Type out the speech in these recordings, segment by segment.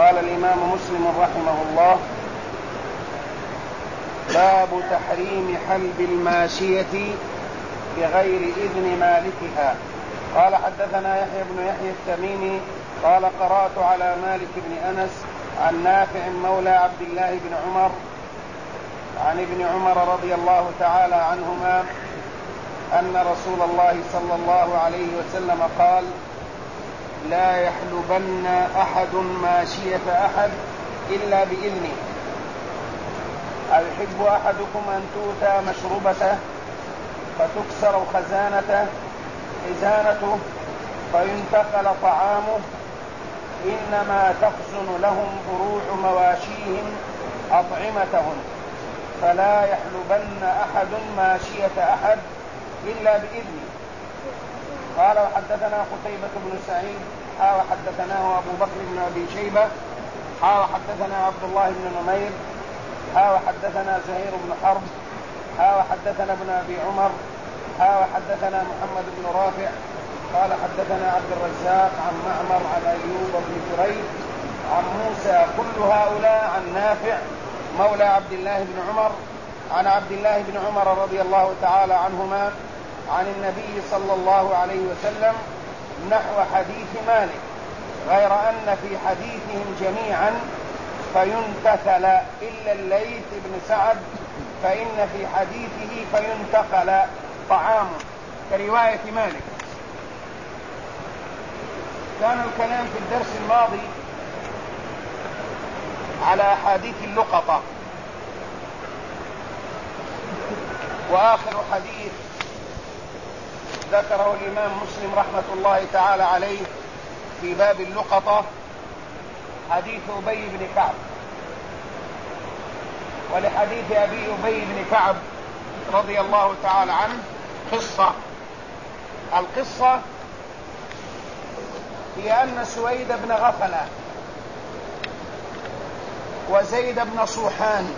قال الإمام مسلم رحمه الله: باب تحريم حلب الماشية بغير إذن مالكها. قال: حدثنا يحيى بن يحيى التميمي قال: قرأت على مالك بن أنس عن نافع مولى عبد الله بن عمر عن ابن عمر رضي الله تعالى عنهما أن رسول الله صلى الله عليه وسلم قال: لا يحلبن أحد ماشية أحد إلا بإذنه. أيحب أحدكم أن تؤتى مشربته فتكسر خزانته فينتقل طعامه؟ إنما تخزن لهم فروع مواشيهم أطعمتهم، فلا يحلبن أحد ماشية أحد إلا بإذنه. قال: وحدثنا قتيبة بن سعيد وحدثناه أبو بكر بن أبي شيبة وحدثنا عبد الله بن نمير وحدثنا زهير بن حرب وحدثنا ابن أبي عمر وحدثنا محمد بن رافع قال: حدثنا عبد الرزاق عن معمر عن أيوب بن جريج عن موسى، كل هؤلاء عن نافع مولى عبد الله بن عمر عن عبد الله بن عمر رضي الله تعالى عنهما عن النبي صلى الله عليه وسلم نحو حديث مالك، غير أن في حديثهم جميعا فينتقل إلا الليث بن سعد فإن في حديثه فينتقل طعامه كرواية مالك. كان الكلام في الدرس الماضي على أحاديث اللقطة، وآخر حديث ذكره الإمام مسلم رحمة الله تعالى عليه في باب اللقطة حديث أبي بن كعب. ولحديث أبي أبي بن كعب رضي الله تعالى عنه قصة. القصة هي أن سويد بن غفلة وزيد بن صوحان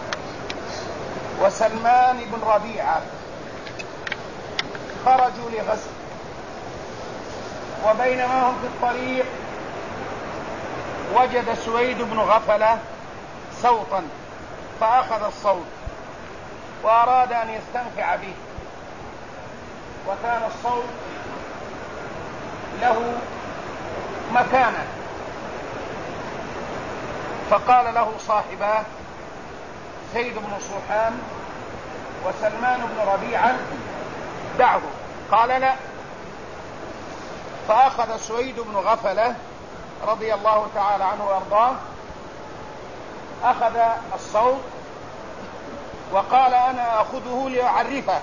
وسلمان بن ربيعة خرجوا لغزو، وبينما هم في الطريق وجد سويد بن غفلة صوتا فأخذ الصوت وأراد أن يستنفع به، وكان الصوت له مكانة، فقال له صاحباه زيد بن صوحان وسلمان بن ربيعة: دعه. قال: لا. فأخذ سويد بن غفلة رضي الله تعالى عنه وأرضاه أخذ الصوت وقال: أنا أخذه لأعرفه.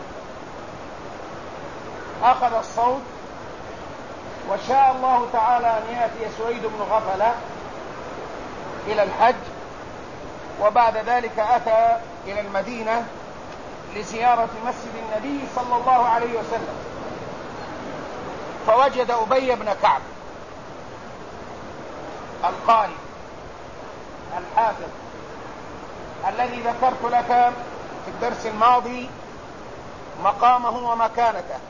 أخذ الصوت، وشاء الله تعالى أن يأتي سويد بن غفلة إلى الحج، وبعد ذلك أتى إلى المدينة لزيارة مسجد النبي صلى الله عليه وسلم، فوجد أبي بن كعب القارئ الحافظ الذي ذكرت لك في الدرس الماضي مقامه ومكانته،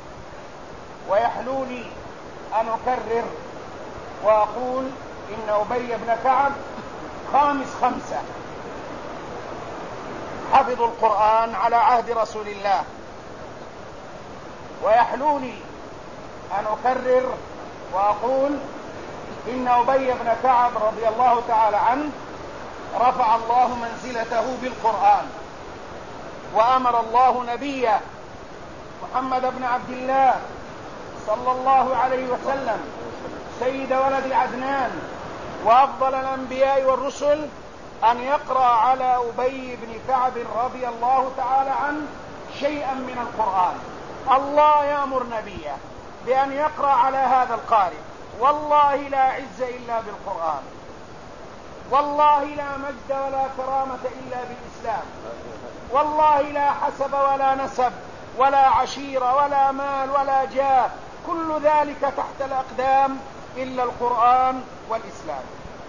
ويحلو لي أن أكرر وأقول إن أبي بن كعب خامس خمسة حفظوا القرآن على عهد رسول الله. ويحلو لي أن أكرر وأقول إن أبي بن كعب رضي الله تعالى عنه رفع الله منزلته بالقرآن، وأمر الله نبيه محمد بن عبد الله صلى الله عليه وسلم سيد ولد عدنان وأفضل الأنبياء والرسل أن يقرأ على أبي بن كعب رضي الله تعالى عنه شيئا من القرآن. الله يأمر نبيه بأن يقرأ على هذا القارئ. والله لا عز إلا بالقرآن، والله لا مجد ولا كرامة إلا بالإسلام، والله لا حسب ولا نسب ولا عشيرة ولا مال ولا جاه، كل ذلك تحت الأقدام إلا القرآن والإسلام.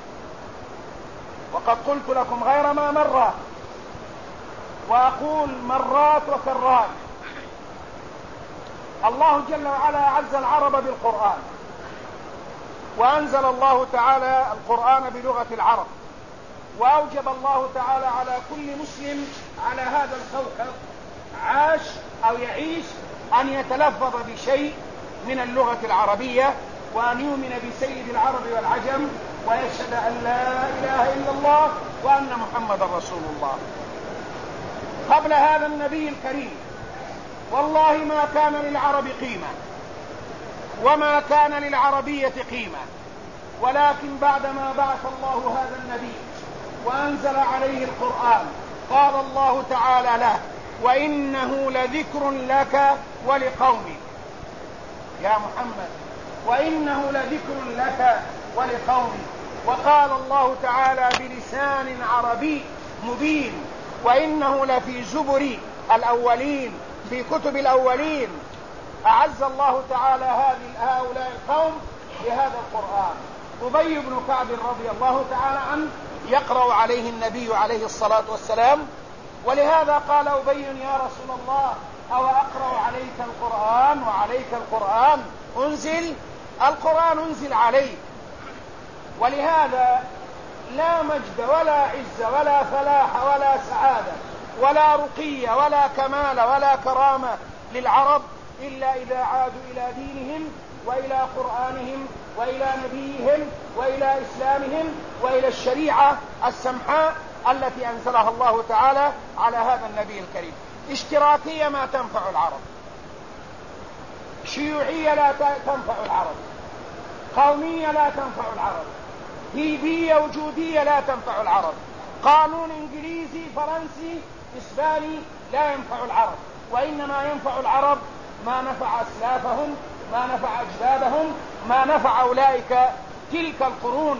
وقد قلت لكم غير ما مرة وأقول مرات وكرات: الله جل وعلا أعز العرب بالقرآن، وأنزل الله تعالى القرآن بلغة العرب، وأوجب الله تعالى على كل مسلم على هذا الكوكب عاش أو يعيش أن يتلفظ بشيء من اللغة العربية، وأن يؤمن بسيد العرب والعجم، ويشهد أن لا إله إلا الله وأن محمد رسول الله. قبل هذا النبي الكريم والله ما كان للعرب قيمة وما كان للعربية قيمة، ولكن بعدما بعث الله هذا النبي وأنزل عليه القرآن قال الله تعالى له: وإنه لذكر لك ولقومك يا محمد، وإنه لذكر لك ولقومك. وقال الله تعالى بلسان عربي مبين: وإنه لفي زبر الأولين، في كتب الأولين. أعز الله تعالى هؤلاء القوم بهذا القرآن. أبي بن كعب رضي الله تعالى عنه يقرأ عليه النبي عليه الصلاة والسلام، ولهذا قال أبي: يا رسول الله، أو أقرأ عليك القرآن وعليك القرآن أنزل؟ القرآن أنزل عليك. ولهذا لا مجد ولا عز ولا فلاح ولا سعادة ولا رقية ولا كمال ولا كرامة للعرب إلا إذا عادوا إلى دينهم وإلى قرآنهم وإلى نبيهم وإلى إسلامهم وإلى الشريعة السمحاء التي أنزلها الله تعالى على هذا النبي الكريم. اشتراكية ما تنفع العرب، شيوعية لا تنفع العرب، قومية لا تنفع العرب، دينية وجودية لا تنفع العرب، قانون إنجليزي فرنسي إسباني لا ينفع العرب، وإنما ينفع العرب ما نفع أسلافهم، ما نفع أجدادهم، ما نفع أولئك تلك القرون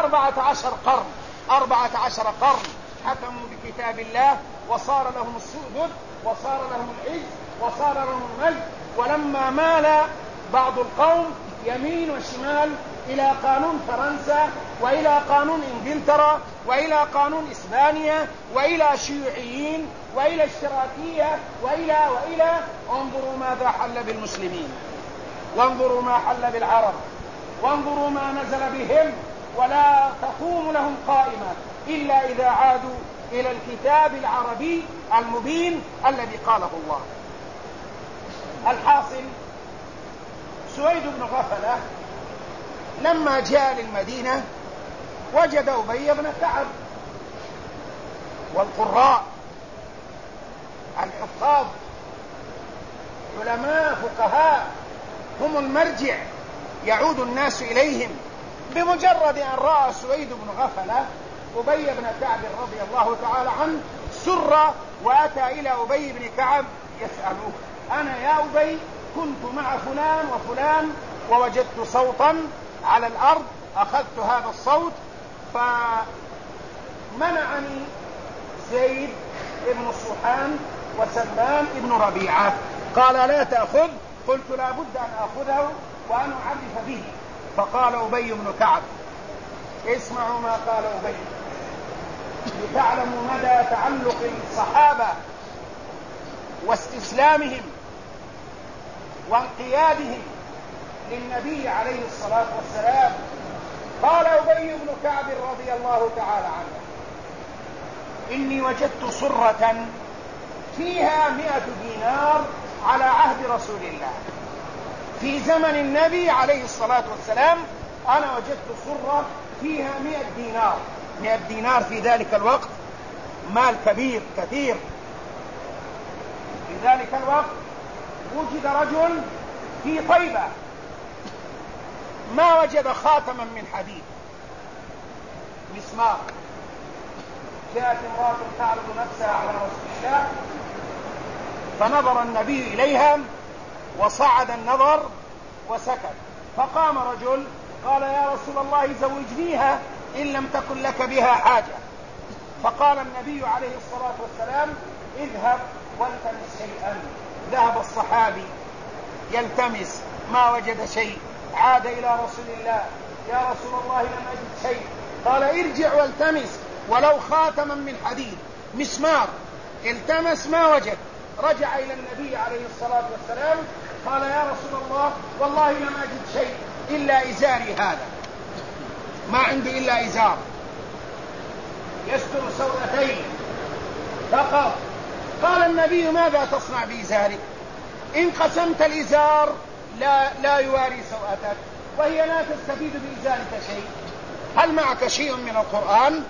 14 قرن حكموا بكتاب الله، وصار لهم السؤدد، وصار لهم العز، وصار لهم المجد. ولما مال بعض القوم يمين وشمال إلى قانون فرنسا وإلى قانون إنجلترا وإلى قانون إسبانيا وإلى شيوعيين وإلى اشتراكية وإلى انظروا ماذا حل بالمسلمين، وانظروا ما حل بالعرب، وانظروا ما نزل بهم، ولا تقوم لهم قائمة إلا إذا عادوا إلى الكتاب العربي المبين الذي قاله الله. الحاصل، سويد بن غفلة لما جاء للمدينة وجد أبي بن كعب والقراء الحفاظ علماء فقهاء هم المرجع يعود الناس إليهم. بمجرد أن رأى سويد بن غفلة أبي بن كعب رضي الله تعالى عنه سر وأتى إلى أبي بن كعب يسأله: أنا يا أبي كنت مع فلان وفلان ووجدت صوتا على الأرض، أخذت هذا الصوت فمنعني زيد بن صحان وسلمان بن ربيعة. قال: لا تأخذ. قلت: لا بد أن أخذه وأن أعرف به. فقال أبي بن كعب: اسمعوا ما قال أبي لتعلموا مدى تعلق الصحابة واستسلامهم وانقيادهم للنبي عليه الصلاة والسلام. قال أبي بن كعب رضي الله تعالى عنه: إني وجدت صرة فيها 100 دينار على عهد رسول الله. في زمن النبي عليه الصلاة والسلام أنا وجدت صرة فيها 100 دينار. 100 دينار في ذلك الوقت مال كبير كثير. في ذلك الوقت وجد رجل في طيبة ما وجد خاتما من حديد، مسمار. جاءت امرأة تعرض نفسها على رسول الله فنظر النبي إليها وصعد النظر وسكت. فقام رجل قال: يا رسول الله زوجنيها إن لم تكن لك بها حاجة. فقال النبي عليه الصلاة والسلام: اذهب والتمس شيئا. ذهب الصحابي يلتمس ما وجد شيء، عاد إلى رسول الله: يا رسول الله لم أجد شيء. قال: ارجع والتمس ولو خاتما من حديد، مسمار. التمس ما وجد. رجع إلى النبي عليه الصلاة والسلام قال: يا رسول الله والله لم أجد شيء إلا إزاري هذا. ما عنده إلا إزار يستر سوءتين فقط. قال النبي ماذا تصنع بإزارك؟ إن قسمت الإزار لا يواري سوءتك، وهي لا تستفيد بإزارك شيء. هل معك شيء من القرآن؟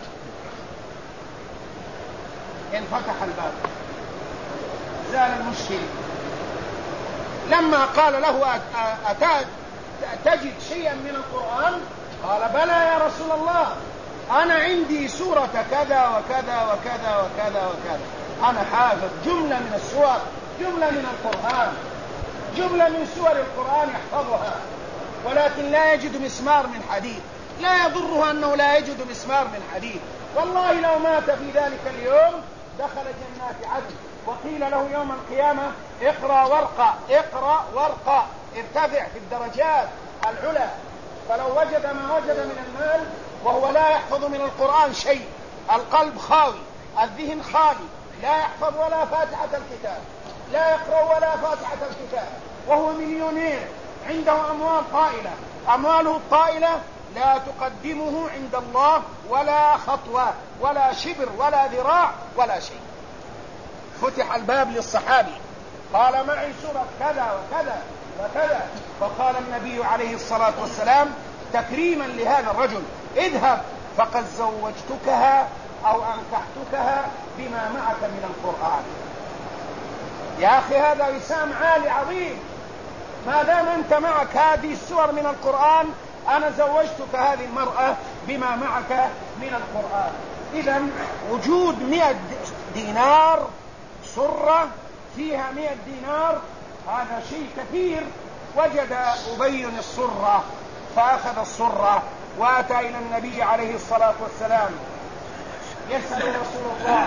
انفتح الباب، زال المشكل. لما قال له تجد شيئا من القرآن؟ قال بلى يا رسول الله، أنا عندي سورة كذا وكذا وكذا وكذا وكذا، أنا حافظ جملة من السور، جملة من القرآن، جملة من سور القرآن يحفظها، ولكن لا يجد مسمار من حديد. لا يضره أنه لا يجد مسمار من حديد، والله لو مات في ذلك اليوم دخل جنات عدن، وقيل له يوم القيامة اقرأ وارقى، اقرأ وارقى، ارتفع في الدرجات العلى. فلو وجد ما وجد من المال وهو لا يحفظ من القرآن شيء، القلب خاوي، الذهن خالي، لا يحفظ ولا فاتحة الكتاب، لا يقرأ ولا فاتحة الكتاب، وهو مليونير عنده أموال طائلة، أمواله الطائلة لا تقدمه عند الله ولا خطوة ولا شبر ولا ذراع ولا شيء. فتح الباب للصحابي، قال معي سورة كذا وكذا وكذا، فقال النبي عليه الصلاة والسلام تكريما لهذا الرجل اذهب فقد زوجتكها أو أنكحتكها بما معك من القرآن. يا أخي هذا وسام عالي عظيم، ما دام أنت معك هذه السور من القرآن أنا زوجتك هذه المرأة بما معك من القرآن. إذن وجود 100 دينار سرة فيها 100 دينار هذا شيء كثير. وجد أبي السرة فأخذ السرة وأتى إلى النبي عليه الصلاة والسلام يسأل رسول الله،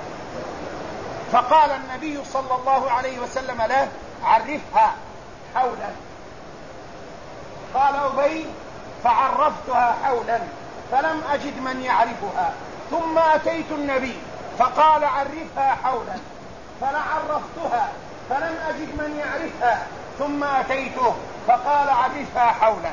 فقال النبي صلى الله عليه وسلم له عرفها حولا. قال أبي فعرفتها حولا فلم أجد من يعرفها، ثم أتيت النبي فقال عرفها حولا فعرفتها فلم أجد من يعرفها، ثم أتيته فقال عرفها حولا.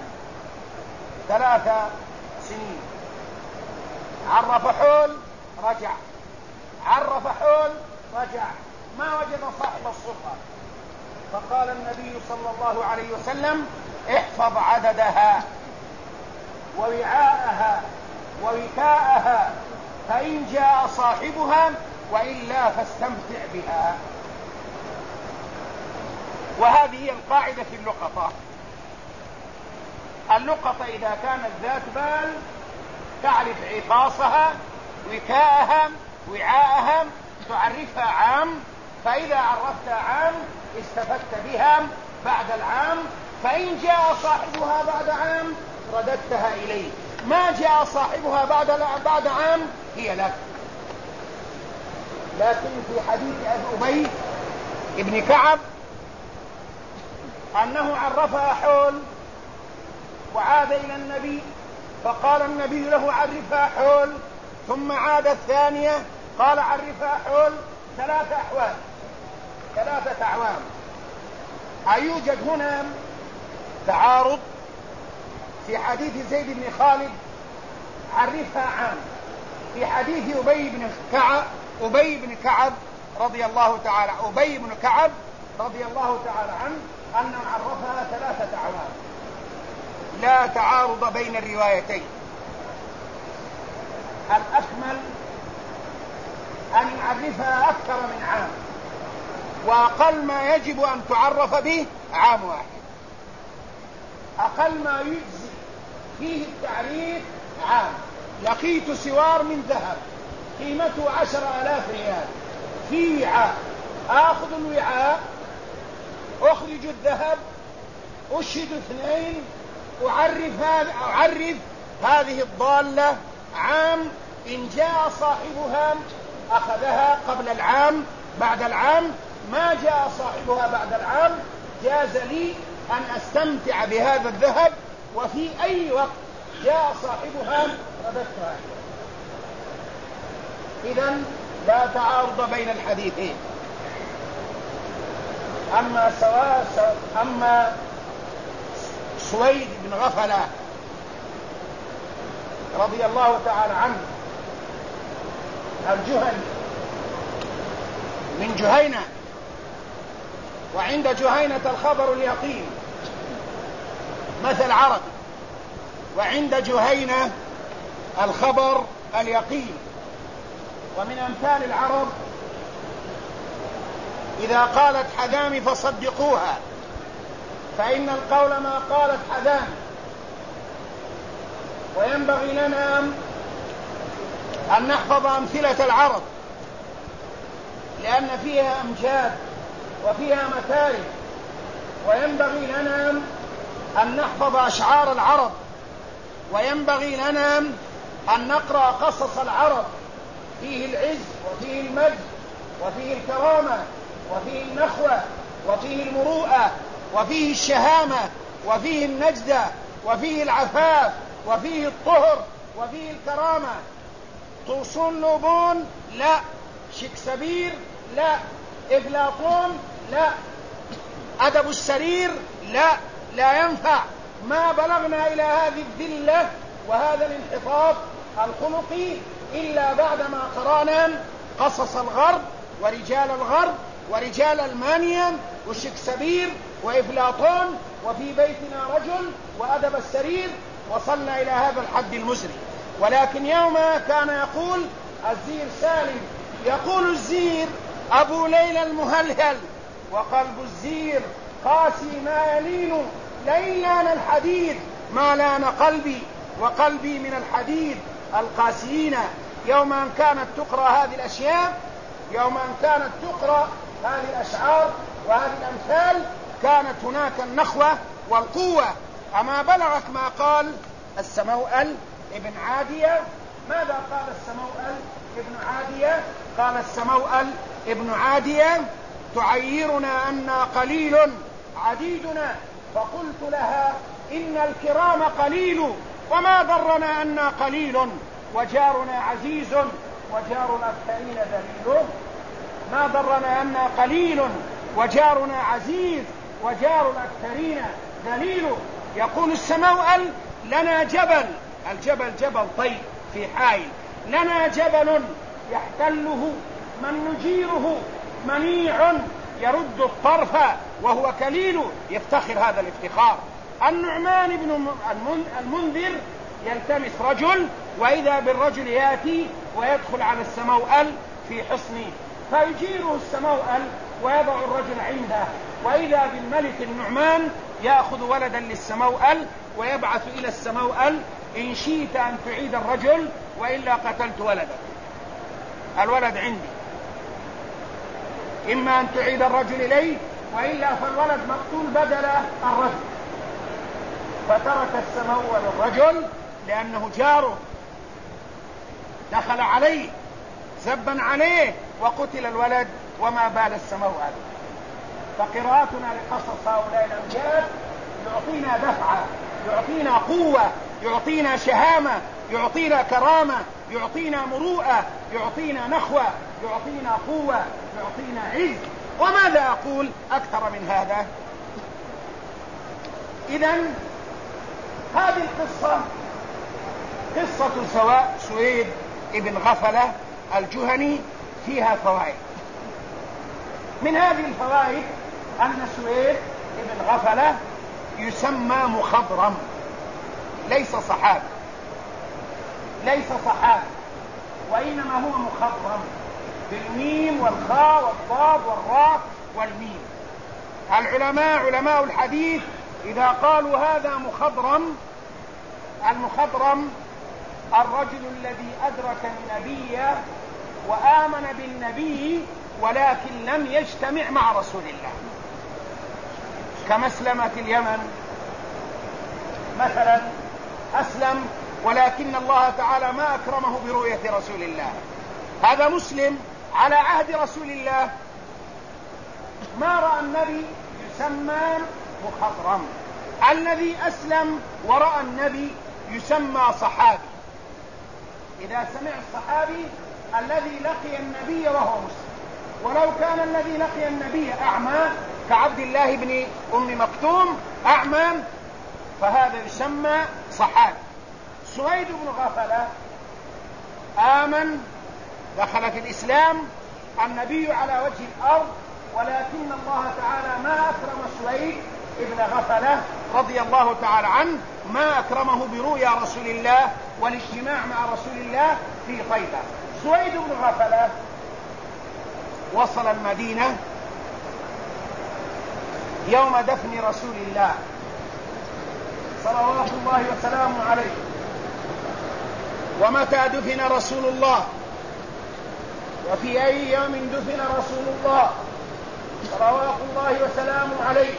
3 سنين عرف حول رجع، عرف حول رجع، ما وجد صاحب الصفة. فقال النبي صلى الله عليه وسلم احفظ عددها ووعاءها ووكاءها فإن جاء صاحبها وإلا فاستمتع بها. وهذه هي القاعدة في اللقطة. اللقطة إذا كانت ذات بال تعرف عفاصها وكاءها وعاءها، تعرفها عام، فإذا عرفتها عام استفدت بها بعد العام، فإن جاء صاحبها بعد عام رددتها إليه، ما جاء صاحبها بعد عام هي لك. لكن في حديث أبي ابن كعب أنه عرفها حول وعاد إلى النبي فقال النبي له عرفها حول، ثم عاد الثانية قال عرفها حول، 3 أحوال 3 أعوام. أيوجد هنا تعارض؟ في حديث زيد بن خالد عرفها عام، في حديث أبي بن كعب رضي الله تعالى عنه أنه عرفها 3 أعوام. لا تعارض بين الروايتين. الأكمل أن يعرفها أكثر من عام، وأقل ما يجب أن تعرف به عام واحد. أقل ما يجزي فيه التعريف عام. لقيت سوار من ذهب قيمته 10,000 ريال في وعاء، آخذ الوعاء، أخرج الذهب، أشهد 2، أعرف هذه الضالة عام، إن جاء صاحبها أخذها قبل العام، بعد العام ما جاء صاحبها بعد العام جاز لي أن أستمتع بهذا الذهب، وفي أي وقت جاء صاحبها رددتها. إذن لا تعارض بين الحديثين. أما سويد بن غفلة رضي الله تعالى عنه الجهني من جهينة، وعند جهينة الخبر اليقين مثل عربي، وعند جهينة الخبر اليقين. ومن أمثال العرب إذا قالت حذام فصدقوها، فإن القول ما قالت حذام. وينبغي لنا أن نحفظ أمثلة العرب، لأن فيها أمجاد وفيها مكارم، وينبغي لنا أن نحفظ أشعار العرب، وينبغي لنا أن نقرأ قصص العرب، فيه العز وفيه المجد وفيه الكرامة وفيه النخوة وفيه المروءة وفيه الشهامة وفيه النجدة وفيه العفاف وفيه الطهر وفيه الكرامة. طوسون لوبون لا، شكسبير لا، إفلاطون لا، أدب السرير لا، لا ينفع. ما بلغنا إلى هذه الذلة وهذا الانحطاط الخلقي إلا بعدما قرأنا قصص الغرب ورجال الغرب ورجال ألمانيا وشكسبير وإفلاطون وفي بيتنا رجل وأدب السرير، وصلنا إلى هذا الحد المزري. ولكن يوم كان يقول الزير سالم، يقول الزير أبو ليلى المهلهل وقلب الزير قاسي ما يلين، لئن لان الحديد ما لان قلبي وقلبي من الحديد القاسيين. يوم أن كانت تقرأ هذه الأشياء، يوم أن كانت تقرأ هذه الأشعار وهذه الأمثال، كانت هناك النخوة والقوة. أما بلغك ما قال السموأل ابن عادية؟ ماذا قال السموأل ابن عادية؟ قال السموأل ابن عادية: تعيرنا أنا قليل عديدنا، فقلت لها إن الكرام قليل، وما ضرنا أنا قليل، وجارنا عزيز وجار الأكثرين ذليل. ما ضرنا أنا قليل وجارنا عزيز وجار الأكثرين ذليل. يقول السموأل: لنا جبل، الجبل جبل طيب في حائل، لنا جبل يحتله من نجيره منيع يرد الطرف وهو كليل. يفتخر هذا الافتخار. النعمان بن المنذر يلتمس رجل، وإذا بالرجل يأتي ويدخل على السموأل في حصنه، فيجيره السموأل ويضع الرجل عنده، وإذا بالملك النعمان يأخذ ولدا للسموأل ويبعث إلى السموأل: إن شئت أن تعيد الرجل وإلا قتلت ولدك، الولد عندي، إما أن تعيد الرجل إليه وإلا فالولد مقتول بدل الرجل. فترك السموأل الرجل لأنه جاره، دخل عليه زبا عليه وقتل الولد، وما بال السموأل. فقراءتنا لقصص هؤلاء الأمجاد يعطينا دفعة، يعطينا قوة، يعطينا شهامة، يعطينا كرامة، يعطينا مروءة، يعطينا نخوة، يعطينا قوة، يعطينا عز. وماذا أقول أكثر من هذا؟ إذن هذه القصة قصة سويد ابن غفلة الجهني فيها فوائد. من هذه الفوائد أن سويد ابن غفلة يسمى مخضرم، ليس صحابي، ليس صحابي، وإنما هو مخضرم بالميم والخاء والضاد والراء والميم. العلماء علماء الحديث إذا قالوا هذا مخضرم، المخضرم الرجل الذي أدرك النبي وآمن بالنبي ولكن لم يجتمع مع رسول الله، كمسلمة اليمن مثلا، أسلم ولكن الله تعالى ما أكرمه برؤية رسول الله. هذا مسلم على عهد رسول الله، ما رأى النبي، يسمى مخضرم. الذي أسلم ورأى النبي يسمى صحابي. إذا سمع الصحابي الذي لقي النبي وهو مسلم، ولو كان الذي لقي النبي أعمى كعبد الله بن أم مكتوم أعمى، فهذا يسمى صحابي. سويد بن غفلة آمن، دخل في الإسلام النبي على وجه الأرض، ولكن الله تعالى ما أكرم سويد ابن غفلة رضي الله تعالى عنه، ما أكرمه برؤيا رسول الله والاجتماع مع رسول الله في طيبة. سويد بن غفلة وصل المدينة يوم دفن رسول الله صلوات الله وسلامه عليه. ومتى دفن رسول الله وفي أي يوم دفن رسول الله صلوات الله وسلامه عليه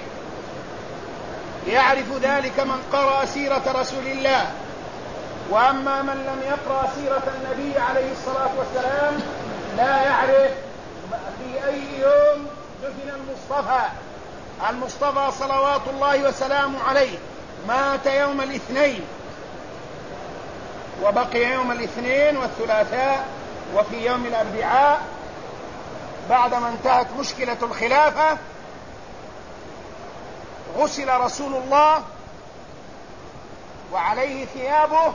يعرف ذلك من قرأ سيرة رسول الله. وأما من لم يقرأ سيرة النبي عليه الصلاة والسلام لا يعرف في أي يوم دفن المصطفى صلوات الله وسلامه عليه. مات يوم الاثنين، وبقي يوم الاثنين والثلاثاء وفي يوم الأربعاء بعدما انتهت مشكلة الخلافة غسل رسول الله وعليه ثيابه،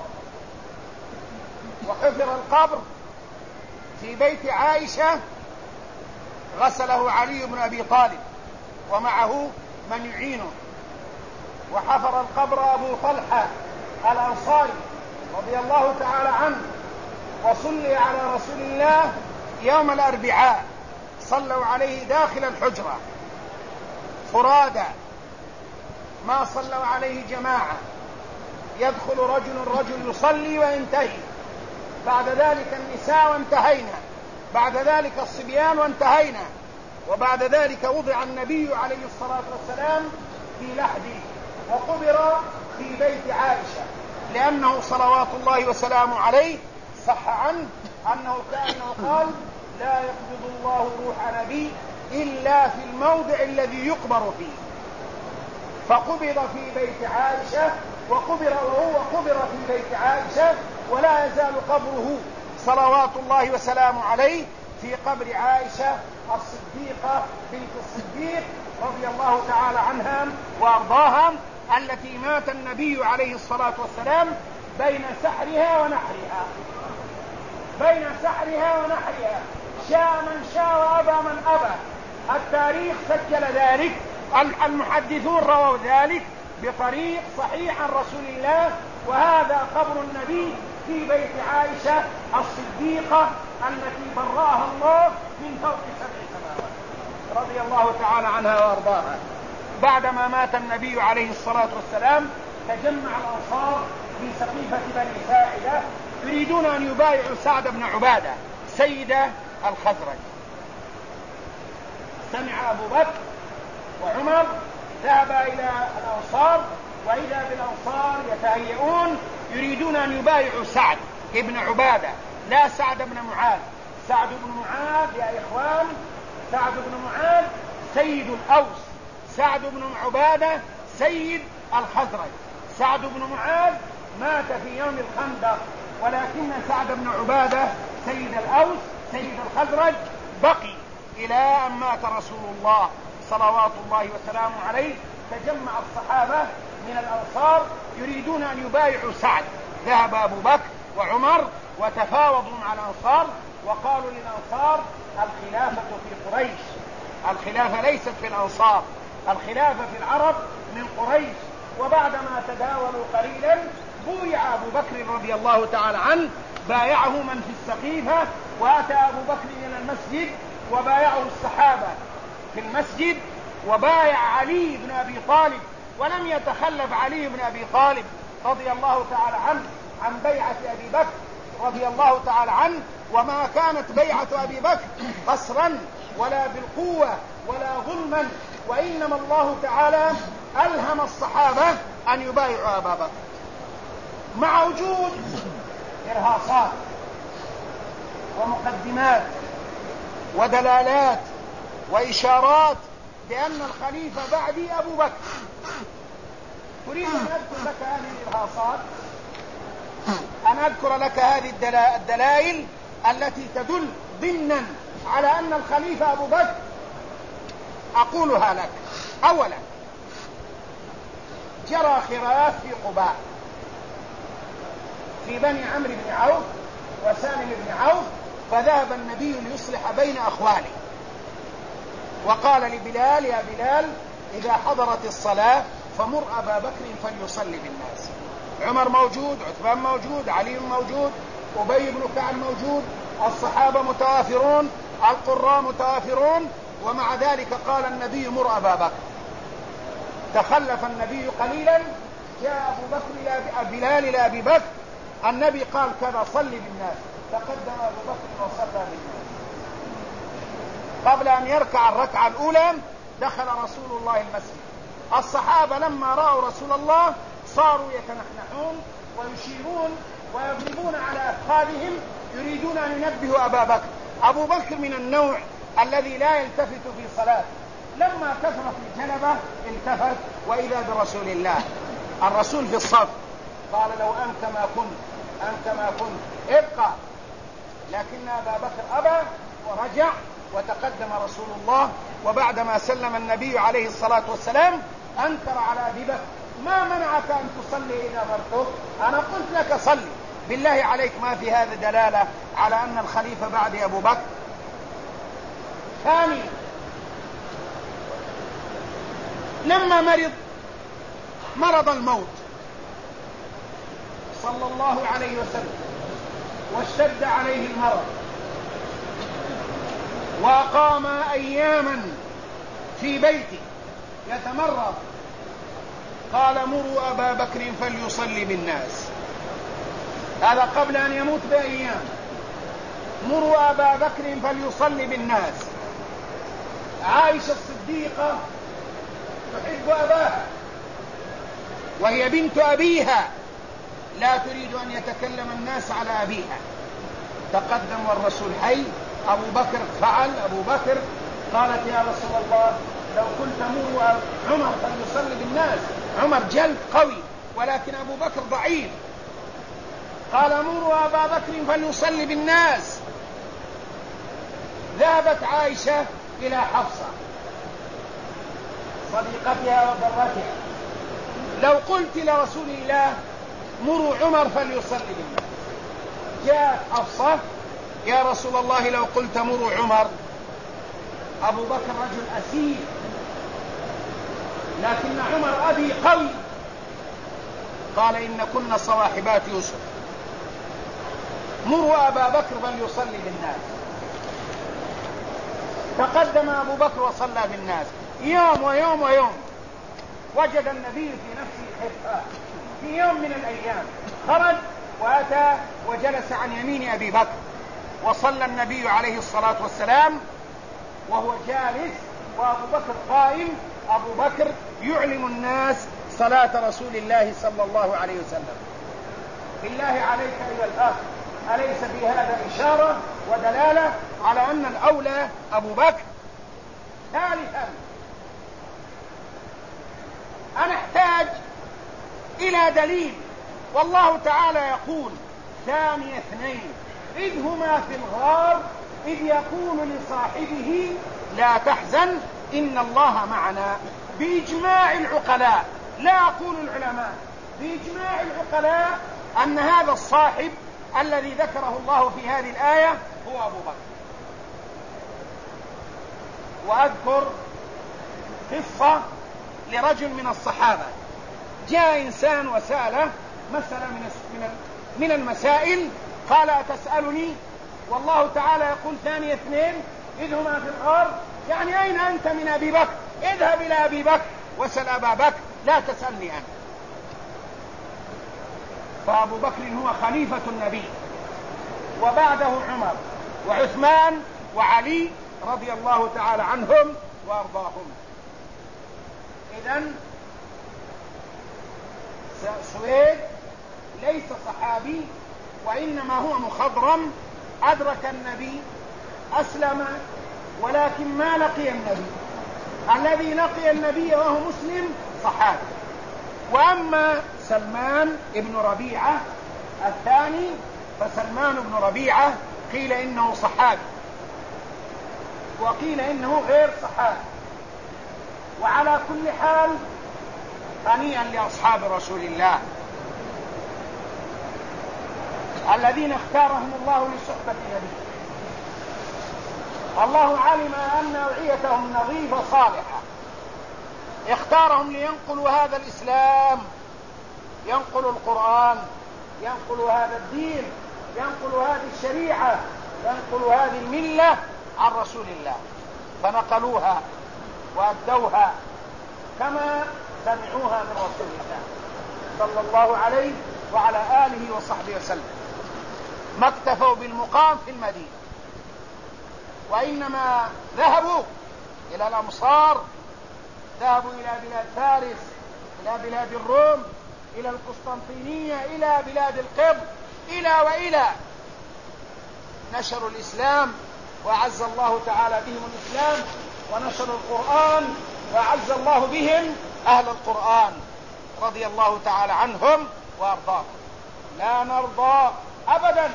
وحفر القبر في بيت عائشة، غسله علي بن أبي طالب ومعه من يعينه. وحفر القبر أبو طلحة الأنصاري رضي الله تعالى عنه، وصلي على رسول الله يوم الأربعاء، صلوا عليه داخل الحجرة فرادى، ما صلوا عليه جماعة، يدخل رجل يصلي وينتهي، بعد ذلك النساء وانتهينا، بعد ذلك الصبيان وانتهينا، وبعد ذلك وضع النبي عليه الصلاة والسلام في لحده وقبر في بيت عائشة، لأنه صلوات الله وسلامه عليه صح عنه أنه كأنه قال: لا يقبض الله روح نبي إلا في الموضع الذي يقبر فيه. فقبض في بيت عائشة، وهو قبر في بيت عائشة، ولا يزال قبره صلوات الله وسلامه عليه في قبر عائشة الصديقة بنت الصديق رضي الله تعالى عنها وأرضاها، التي مات النبي عليه الصلاة والسلام بين سحرها ونحرها، شاء من شاء وأبى من أبى. التاريخ سجل ذلك، المحدثون رووا ذلك بطريق صحيح عن رسول الله. وهذا قبر النبي في بيت عائشة الصديقة التي برأها الله من فوق 7 سماوات رضي الله تعالى عنها وأرضاها. بعدما مات النبي عليه الصلاة والسلام تجمع الأنصار في سقيفة بني ساعدة يريدون أن يبايعوا سعد بن عبادة سيد الخزرج. سمع أبو بكر وعمر، ذهب إلى الأنصار، وإذا بالأنصار يتهيئون يريدون أن يبايعوا سعد بن عبادة، لا سعد بن معاذ. سعد بن معاذ يا إخوان، سعد بن معاذ سيد الأوس، سعد بن عبادة سيد الخزرج. سعد بن معاذ مات في يوم الخندق، ولكن سعد بن عبادة سيد الأوس سيد الخزرج بقي إلى أن مات رسول الله صلوات الله وسلامه عليه. تجمع الصحابة من الأنصار يريدون أن يبايعوا سعد. ذهب أبو بكر وعمر وتفاوضوا مع الأنصار وقالوا للأنصار: الخلافة في قريش، الخلافة ليست في الأنصار، الخلافة في العرب من قريش. وبعدما تداولوا قليلا بويع أبو بكر رضي الله تعالى عنه، بايعه من في السقيفة، وأتى أبو بكر إلى المسجد وبايعه الصحابة في المسجد، وبايع علي بن أبي طالب، ولم يتخلف علي بن أبي طالب رضي الله تعالى عنه عن بيعة أبي بكر رضي الله تعالى عنه. وما كانت بيعة أبي بكر قسرا ولا بالقوة ولا ظلما، وإنما الله تعالى ألهم الصحابة أن يبايعوا أبا بكر مع وجود إرهاصات ومقدمات ودلالات وإشارات بأن الخليفة بعدي أبو بكر. تريد أن أذكر لك هذه الإرهاصات، أن أذكر لك هذه الدلائل التي تدل ضمنا على أن الخليفة أبو بكر. أقولها لك. أولا، جرى خلاف في قباء في بني عمرو بن عوف وسالم بن عوف، فذهب النبي ليصلح بين أخواله، وقال لبلال: يا بلال إذا حضرت الصلاة فمر أبا بكر فليصلي بالناس. عمر موجود، عثمان موجود، علي موجود، أبي بن كعب موجود، الصحابة متوافرون، القراء متوافرون، ومع ذلك قال النبي: مر أبا بكر. تخلف النبي قليلا، جاء أبو بكر بلال إلى أبي بكر، النبي قال كذا: صلي بالناس. تقدم أبو بكر وصلى بالناس. قبل أن يركع الركعة الأولى دخل رسول الله المسجد. الصحابة لما رأوا رسول الله صاروا يتنحنحون ويشيرون ويضربون على أفخاذهم، يريدون أن ينبهوا أبا بكر. أبو بكر من النوع الذي لا يلتفت في صلاة، لما كثرت الجنبة التفت وإذا برسول الله. الرسول في الصف قال: لو أنت ما كنت ابقى. لكن أبا بكر أبى ورجع، وتقدم رسول الله، وبعدما سلم النبي عليه الصلاة والسلام أنكر على أبي بكر: ما منعك أن تصلي إذا مرتك؟ أنا قلت لك صلي. بالله عليك، ما في هذا دلالة على أن الخليفة بعد أبو بكر؟ ثانيا، لما مرض الموت صلى الله عليه وسلم واشتد عليه المرض وقام أياما في بيته يتمرض، قال: مروا أبا بكر فليصلي بالناس. هذا قبل أن يموت بأيام. مروا أبا بكر فليصلي بالناس. عائشة الصديقة تحب أباها وهي بنت أبيها، لا تريد أن يتكلم الناس على أبيها. تقدم والرسول حي، أبو بكر فعل. أبو بكر قالت: يا رسول الله لو كنت مروا عمر فليصلي بالناس. عمر جلد قوي، ولكن أبو بكر ضعيف. قال: مروا أبا بكر فليصلي بالناس. ذهبت عائشة إلى حفصة صديقتها وضرتها: لو قلت لرسول الله مروا عمر فليصلي بالناس. جاءت حفصة: يا رسول الله لو قلت مروا عمر. أبو بكر رجل أسير، لكن عمر أبي قوي. قال: إن كنا صواحبات يوسف، مروا أبا بكر فليصلي بالناس. تقدم أبو بكر وصلى بالناس. يوم ويوم ويوم وجد النبي في نفسه خفة. في يوم من الأيام خرج وأتى وجلس عن يمين أبي بكر، وصلى النبي عليه الصلاة والسلام وهو جالس وأبو بكر قائم. أبو بكر يعلم الناس صلاة رسول الله صلى الله عليه وسلم. بالله عليك أيها الأخ، أليس في هذا إشارة ودلالة على أن الأولى أبو بكر؟ ثالثا، أنا أحتاج إلى دليل، والله تعالى يقول: ثاني اثنين إذ هما في الغار إذ يقول لصاحبه لا تحزن إن الله معنا. بإجماع العقلاء، لا أقول العلماء، بإجماع العقلاء أن هذا الصاحب الذي ذكره الله في هذه الآية هو أبو بكر. وأذكر قصة لرجل من الصحابة. جاء إنسان وسأله مسألة من المسائل، قال: أتسألني والله تعالى يقول ثاني اثنين إذ هما في الغار، يعني أين أنت من أبي بكر؟ اذهب إلى أبي بكر واسأل أبا بكر، لا تسألني أنا. فأبو بكر هو خليفة النبي، وبعده عمر وعثمان وعلي رضي الله تعالى عنهم وأرضاهم. إذن سويد ليس صحابي، وإنما هو مخضرم، أدرك النبي، أسلم، ولكن ما لقي النبي. الذي لقي النبي وهو مسلم صحابي. وأما سلمان ابن ربيعة الثاني فسلمان بن ربيعة قيل إنه صحابي وقيل إنه غير صحابي. وعلى كل حال هنيئا لأصحاب رسول الله. الذين اختارهم الله لصحبة نبيه. الله علم أن أوعيتهم نظيفة صالحة، اختارهم لينقلوا هذا الإسلام، ينقلوا القرآن، ينقلوا هذا الدين، ينقلوا هذه الشريعة، ينقلوا هذه الملة عن رسول الله، فنقلوها وأدوها كما سمعوها من رسول الله صلى الله عليه وعلى آله وصحبه وسلم. ما اكتفوا بالمقام في المدينة، وإنما ذهبوا إلى الأمصار، ذهبوا إلى بلاد فارس، إلى بلاد الروم، إلى القسطنطينية، إلى بلاد القبط، إلى نشروا الإسلام وأعز الله تعالى بهم الإسلام، ونشروا القرآن وأعز الله بهم أهل القرآن رضي الله تعالى عنهم وأرضاهم. لا نرضى أبدا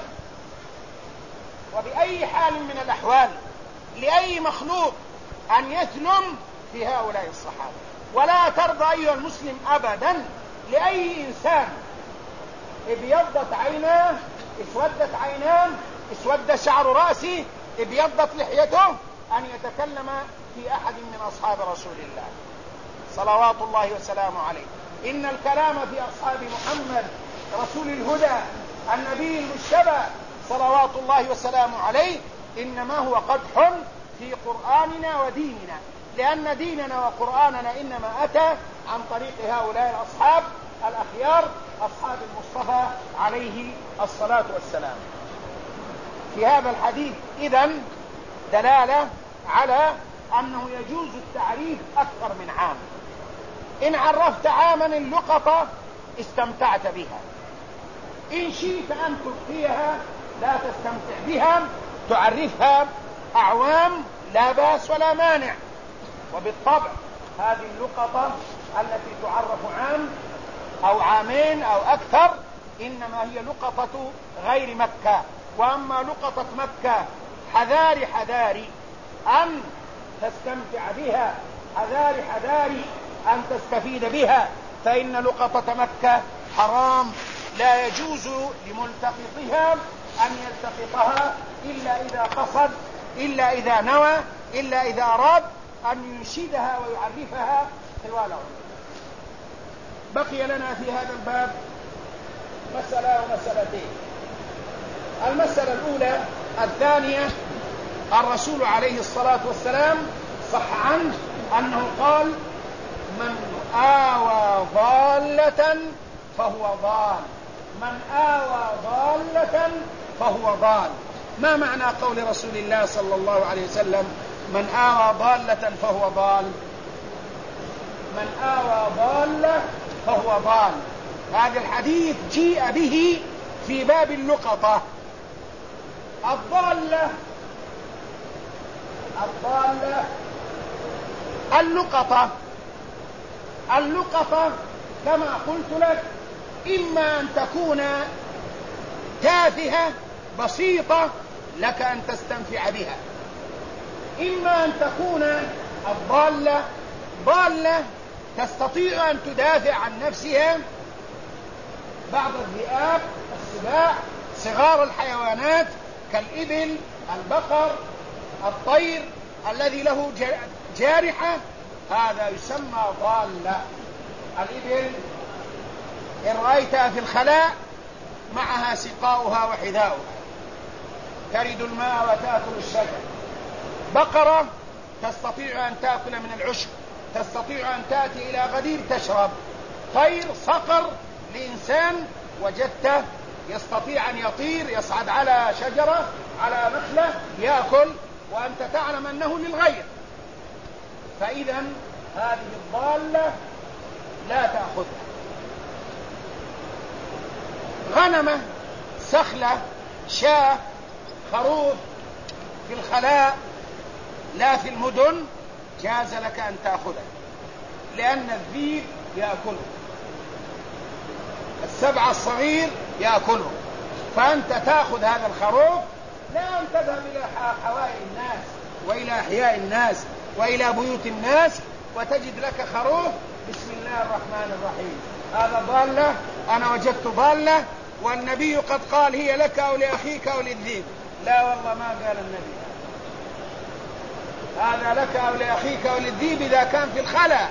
وبأي حال من الأحوال لأي مخلوق أن يثلم في هؤلاء الصحابة، ولا ترضى أيها المسلم أبدا لأي إنسان ابيضت عيناه، اسودت عيناه، اسود شعر رأسه، ابيضت لحيته، أن يتكلم في أحد من أصحاب رسول الله صلوات الله وسلامه عليه. إن الكلام في أصحاب محمد رسول الهدى النبي المجتبى صلوات الله وسلامه عليه إنما هو قدح في قرآننا وديننا، لأن ديننا وقرآننا إنما أتى عن طريق هؤلاء الأصحاب الأخيار أصحاب المصطفى عليه الصلاة والسلام. في هذا الحديث إذن دلالة على أنه يجوز التعريف أكثر من عام. إن عرفت عاما اللقطة استمتعت بها، إن شئت أن تبقيها لا تستمتع بها تعرفها أعوام لا بأس ولا مانع. وبالطبع هذه اللقطة التي تعرف عام أو عامين أو أكثر إنما هي لقطة غير مكة. وأما لقطة مكة حذاري أن تستمتع بها، حذاري أن تستفيد بها، فإن لقطة مكة حرام، لا يجوز لملتقطها أن يلتقطها إلا إذا قصد، إلا إذا نوى، إلا إذا أراد أن ينشدها ويعرفها طوال. بقي لنا في هذا الباب مسألة ومسألتين. المسألة الأولى الثانية، الرسول عليه الصلاة والسلام صح عنه أنه قال: من آوى ضالة فهو ضال، من آوى ضالة فهو ضال. ما معنى قول رسول الله صلى الله عليه وسلم من آوى ضالة فهو ضال؟ من آوى ضالة فهو ضال. هذا الحديث جيء به في باب اللقطة. الضالة اللقطة كما قلت لك إما أن تكون تافهة بسيطة لك أن تستنفع بها، إما أن تكون ضالة تستطيع أن تدافع عن نفسها. بعض الذئاب، السباع، صغار الحيوانات كالإبل، البقر، الطير الذي له جارحة، هذا يسمى ضالة. الإبل إن رأيتها في الخلاء معها سقاؤها وحذاؤها، ترد الماء وتأكل الشجر. بقرة تستطيع أن تأكل من العشب، تستطيع أن تأتي إلى غدير تشرب. طير صقر لإنسان وجدته يستطيع أن يطير، يصعد على شجرة، على نخلة، يأكل، وأنت تعلم أنه للغير. فإذا هذه الضالة لا تأخذها. غنمة، سخلة، شاة، خروف في الخلاء لا في المدن جاز لك أن تأخذها، لأن الذيب يأكله، السبع الصغير يأكله. فأنت تأخذ هذا الخروف، لا أن تذهب إلى حوائي الناس وإلى أحياء الناس وإلى بيوت الناس وتجد لك خروف بسم الله الرحمن الرحيم، هذا ضالة، أنا وجدت ضالة والنبي قد قال هي لك أو لأخيك أو للذئب. لا والله ما قال النبي هذا لك أو لأخيك أو للذئب إذا كان في الخلاء.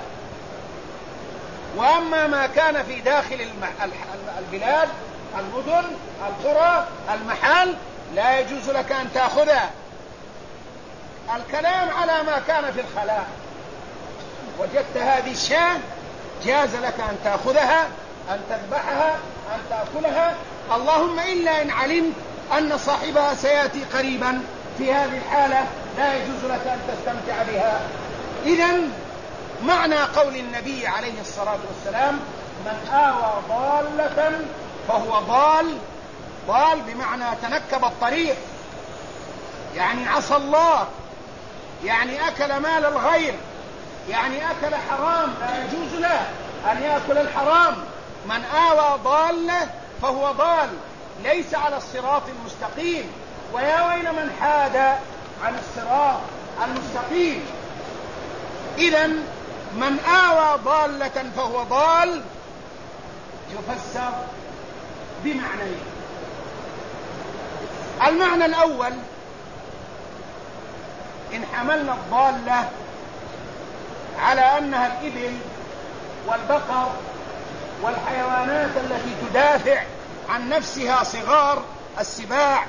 وأما ما كان في داخل البلاد، المدن، القرى، المحال، لا يجوز لك أن تأخذها. الكلام على ما كان في الخلاء. وجدت هذه الشاة جاز لك أن تأخذها، أن تذبحها، أن تأكلها، اللهم إلا إن علمت أن صاحبها سيأتي قريبا، في هذه الحالة لا يجوز لك أن تستمتع بها. إذن معنى قول النبي عليه الصلاة والسلام من آوى ضالة فهو ضال، ضال بمعنى تنكب الطريق، يعني عصى الله، يعني أكل مال الغير، يعني أكل حرام، لا يجوز له أن يأكل الحرام. من آوى ضالة فهو ضال، ليس على الصراط المستقيم. ويا ويل من حاد عن الصراط المستقيم. إذن من آوى ضالة فهو ضال يفسر بمعنيين. المعنى الأول: إن حملنا الضالة على أنها الإبل والبقر والحيوانات التي تدافع عن نفسها صغار السباع،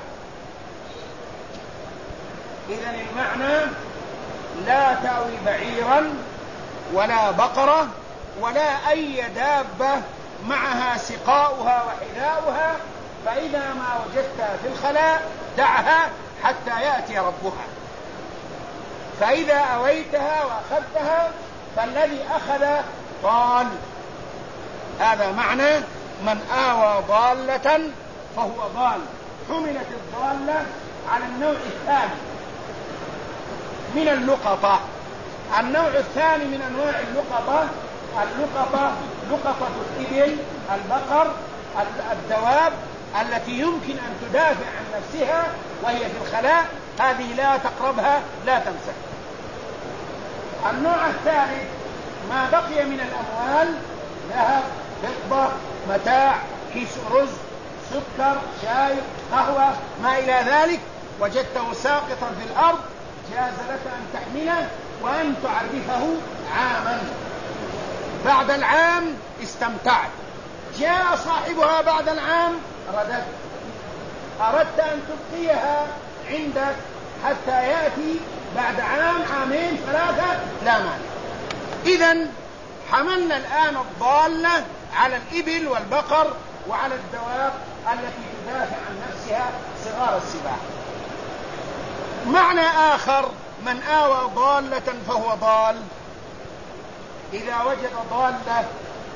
إذن المعنى: لا تأوي بعيرا ولا بقرة ولا أي دابة معها سقاؤها وحذاؤها، فإذا ما وجدتها في الخلاء دعها حتى يأتي ربها. فإذا أويتها وأخذتها فالذي أخذ ضال. هذا معنى من آوى ضالة فهو ضال. حملت الضالة على النوع الثاني من اللقطة. النوع الثاني من أنواع اللقطة لقطة الإبل، البقر، الدواب التي يمكن أن تدافع عن نفسها وهي في الخلاء، هذه لا تقربها، لا تمسك. النوع الثالث ما بقي من الأموال: ذهب، فضة، متاع، كيس رز، سكر، شاي، قهوة، ما إلى ذلك، وجدته ساقطا في الأرض، جاز لك أن تحمله وأن تعرفه عاما. بعد العام استمتعت، جاء صاحبها بعد العام رددت. أردت أن تبقيها عندك حتى يأتي بعد عام، عامين، ثلاثة، لا مانع. إذن حملنا الآن الضالة على الإبل والبقر وعلى الدواب التي تدافع عن نفسها صغار السباع. معنى آخر: من آوى ضالة فهو ضال. إذا وجد ضالة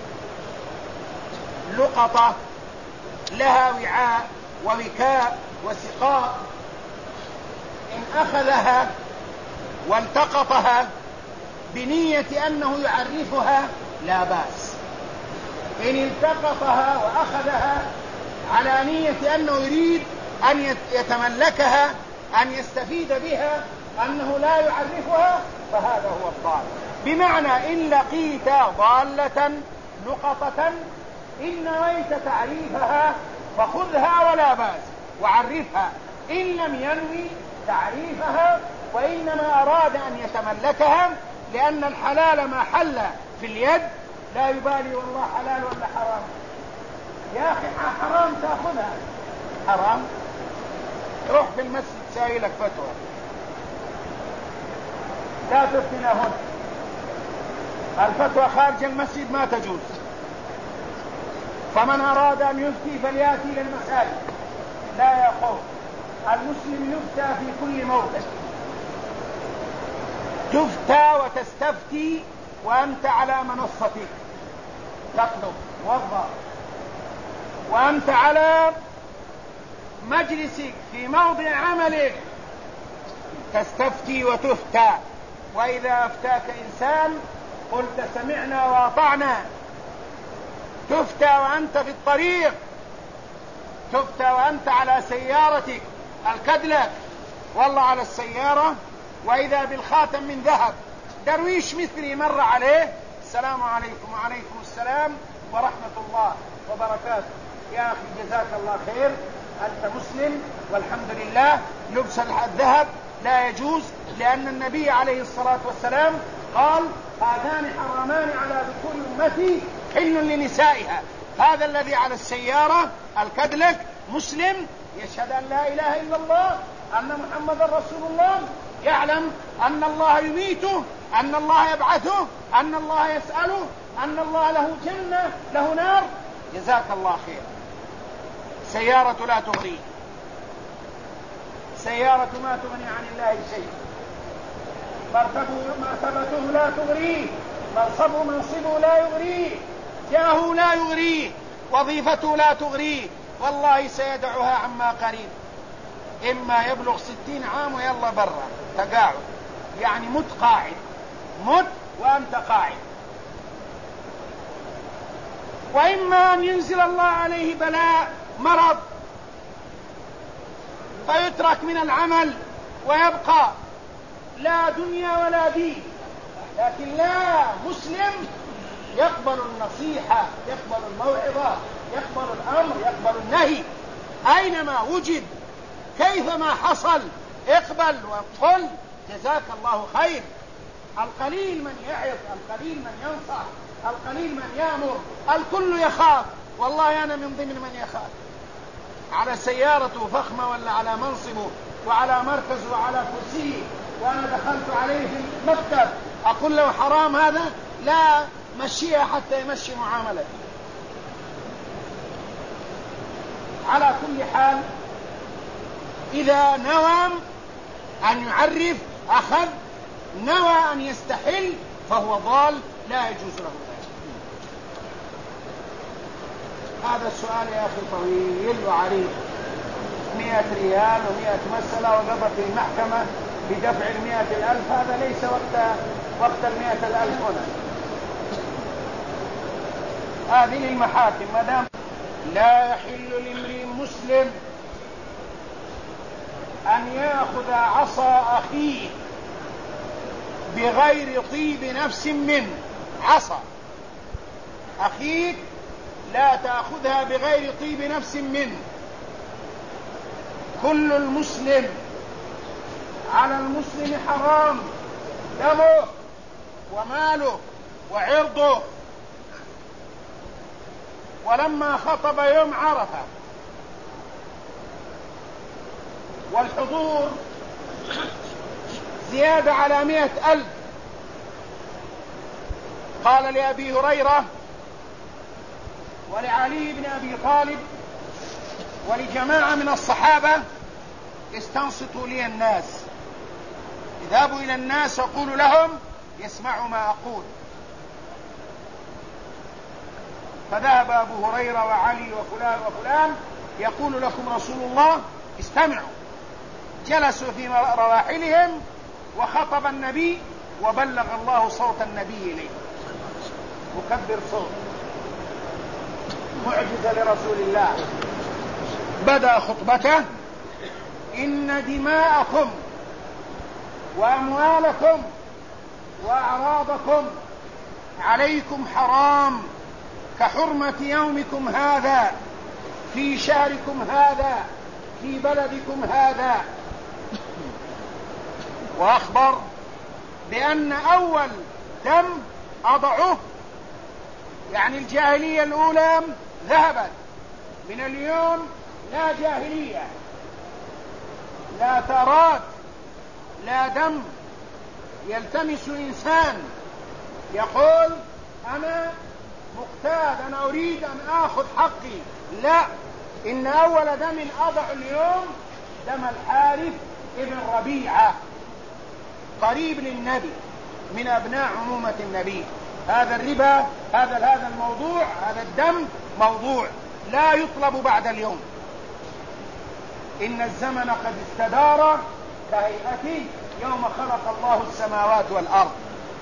لقطة لها وعاء ووكاء وسقاء، إن أخذها والتقطها بنية أنه يعرفها لا بأس. إن التقطها وأخذها على نية أنه يريد أن يتملكها، أن يستفيد بها، أنه لا يعرفها، فهذا هو الضال. بمعنى إن لقيت ضالة لقطة إن نويت تعريفها فخذها ولا بأس وعرفها. إن لم ينوي تعريفها وإنما أراد أن يتملكها، لأن الحلال ما حل في اليد، لا يبالي والله حلال ولا حرام. يا أخي حرام تأخذها، حرام. روح في المسجد سائلك فتوى، لا تفتي لهن. الفتوى خارج المسجد ما تجوز. فمن أراد أن يفتي فليأتي للمساجد. لا يا قوم، المسلم يفتى في كل موقف. تفتى وتستفتي وأنت على منصتك تطلب وضع، وأنت على مجلسك في موضع عملك تستفتي وتفتى. وإذا أفتاك إنسان قلت سمعنا وأطعنا. تفتى وأنت في الطريق، تفتى وأنت على سيارتك الكاديلاك، والله على السيارة وإذا بالخاتم من ذهب، درويش مثلي مر عليه: السلام عليكم. وعليكم السلام ورحمة الله وبركاته. يا أخي جزاك الله خير، أنت مسلم والحمد لله، لبس الذهب لا يجوز، لأن النبي عليه الصلاة والسلام قال هذان حرامان على ذكور أمتي حل لنسائها. هذا الذي على السيارة الكادلك مسلم يشهد أن لا إله إلا الله، أن محمد رسول الله، يعلم أن الله يميته، أن الله يبعثه، أن الله يسأله، أن الله له جنة له نار، جزاك الله خير. سيارة لا تغريه، سيارة ما تغني عن الله شيء، مرتبته لا تغريه، منصبه لا يغريه، جاهه لا يغريه، وظيفته لا تغريه، والله سيدعها عما قريب. إما يبلغ 60 عام ويلا برا تقاعد، يعني مت قاعد، مت وأنت قاعد. وإما أن ينزل الله عليه بلاء مرض فيترك من العمل ويبقى لا دنيا ولا دين. لكن لا، مسلم يقبل النصيحة، يقبل الموعظة، يقبل الأمر، يقبل النهي أينما وجد، كيفما حصل اقبل وقل جزاك الله خير. القليل من يعظ، القليل من ينصح، القليل من يأمر، الكل يخاف. والله أنا من ضمن من يخاف على سيارته فخمة ولا على منصبه وعلى مركزه وعلى كرسيه، وأنا دخلت عليه في المكتب أقول له حرام هذا، لا مشيها حتى يمشي معاملته. على كل حال إذا نوى أن يعرف أخذ، نوى أن يستحل فهو ضال، لا يجوز له ذلك. هذا السؤال يا أخي طويل وعريض، 100 ريال و100 مسألة وقضت المحكمة بدفع 100,000، هذا ليس وقت 100,000 هنا. هذه المحاكم مدام لا يحل لامرئ مسلم أن يأخذ عصا أخيه بغير طيب نفس منه. عصا أخيك لا تأخذها بغير طيب نفس منه. كل المسلم على المسلم حرام دمه وماله وعرضه. ولما خطب يوم عرفة والحضور زيادة على 100,000، قال لأبي هريرة ولعلي بن أبي طالب ولجماعة من الصحابة استنصتوا لي الناس، اذهبوا إلى الناس وقولوا لهم يسمعوا ما أقول. فذهب أبو هريرة وعلي وفلان وفلان يقول لكم رسول الله استمعوا. جلسوا في رواحلهم وخطب النبي وبلغ الله صوت النبي إليه، مكبر صوت، معجزة لرسول الله. بدأ خطبته: إن دماءكم وأموالكم وأعراضكم عليكم حرام كحرمة يومكم هذا في شهركم هذا في بلدكم هذا. وأخبر بأن أول دم أضعه، يعني الجاهلية الأولى ذهبت، من اليوم لا جاهلية، لا تراد، لا دم يلتمس إنسان يقول أنا مقتاد، أنا أريد أن آخذ حقي. لا، إن أول دم أضع اليوم دم الحارث ابن ربيعة، قريب للنبي من أبناء عمومة النبي. هذا الربا، هذا الموضوع، هذا الدم موضوع لا يطلب بعد اليوم. إن الزمن قد استدار كهيئته يوم خلق الله السماوات والأرض.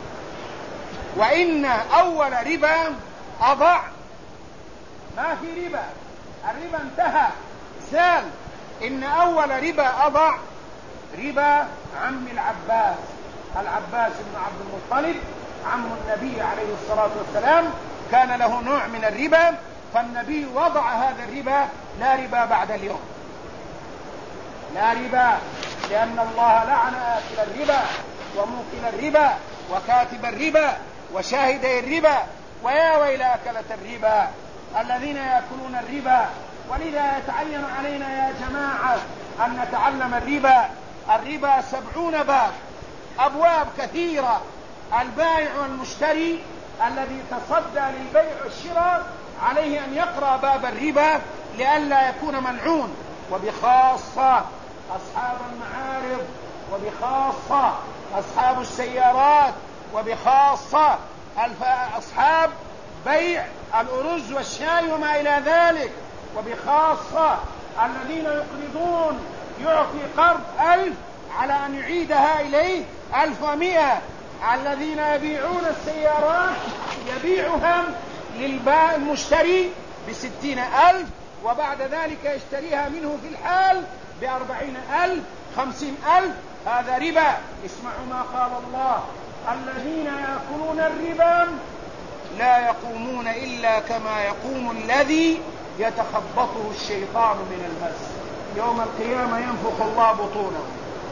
وإن أول ربا أضع، ما في ربا، الربا انتهى زال. إن أول ربا أضع ربا عم العباس بن عبد المطلب عم النبي عليه الصلاة والسلام، كان له نوع من الربا فالنبي وضع هذا الربا: لا ربا بعد اليوم، لا ربا، لأن الله لعن آكل الربا وموكل الربا وكاتب الربا وشاهدي الربا، ويا ويل أكلة الربا الذين يأكلون الربا. ولذا يتعين علينا يا جماعة أن نتعلم الربا 70 باب، أبواب كثيرة. البائع والمشتري الذي تصدى للبيع والشراء عليه أن يقرأ باب الربا لئلا يكون ملعون، وبخاصة أصحاب المعارض، وبخاصة أصحاب السيارات، وبخاصة أصحاب بيع الأرز والشاي وما إلى ذلك، وبخاصة الذين يقرضون، يعطي قرض 1000 على أن يعيدها إليه 1100. الذين يبيعون السيارات يبيعها للمشتري ب60,000 وبعد ذلك يشتريها منه في الحال ب40,000 50,000. هذا ربا. اسمعوا ما قال الله: الذين يأكلون الربا لا يقومون إلا كما يقوم الذي يتخبطه الشيطان من المس. يوم القيامة ينفخ الله بطونهم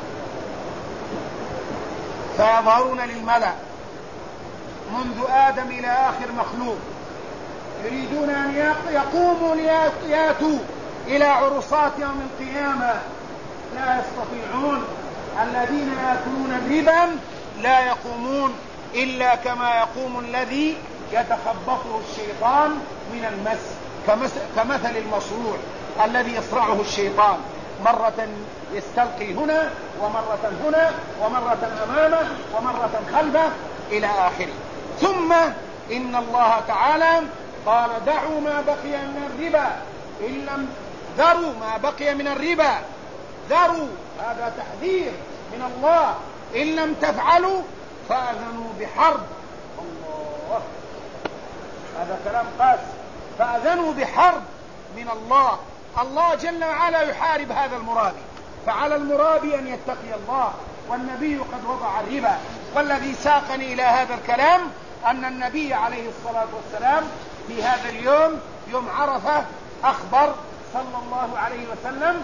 فيظهرون للملأ منذ آدم إلى آخر مخلوق، يريدون أن يقوموا ليأتوا إلى عرصات يوم القيامة، لا يستطيعون. الذين يأكلون الربا لا يقومون إلا كما يقوم الذي يتخبطه الشيطان من المس، كمثل المصروع الذي يصرعه الشيطان، مرة يستلقي هنا ومرة هنا ومرة أمامه ومرة خلفه إلى آخره. ثم إن الله تعالى قال: دعوا ما بقي من الربا إن لم ذروا ما بقي من الربا، ذروا، هذا تحذير من الله، إن لم تفعلوا فأذنوا بحرب. الله، هذا كلام قاسي. فأذنوا بحرب من الله. الله جل وعلا يحارب هذا المرابي، فعلى المرابي أن يتقي الله، والنبي قد وضع الربا. والذي ساقني إلى هذا الكلام أن النبي عليه الصلاة والسلام في هذا اليوم، يوم عرفة، أخبر صلى الله عليه وسلم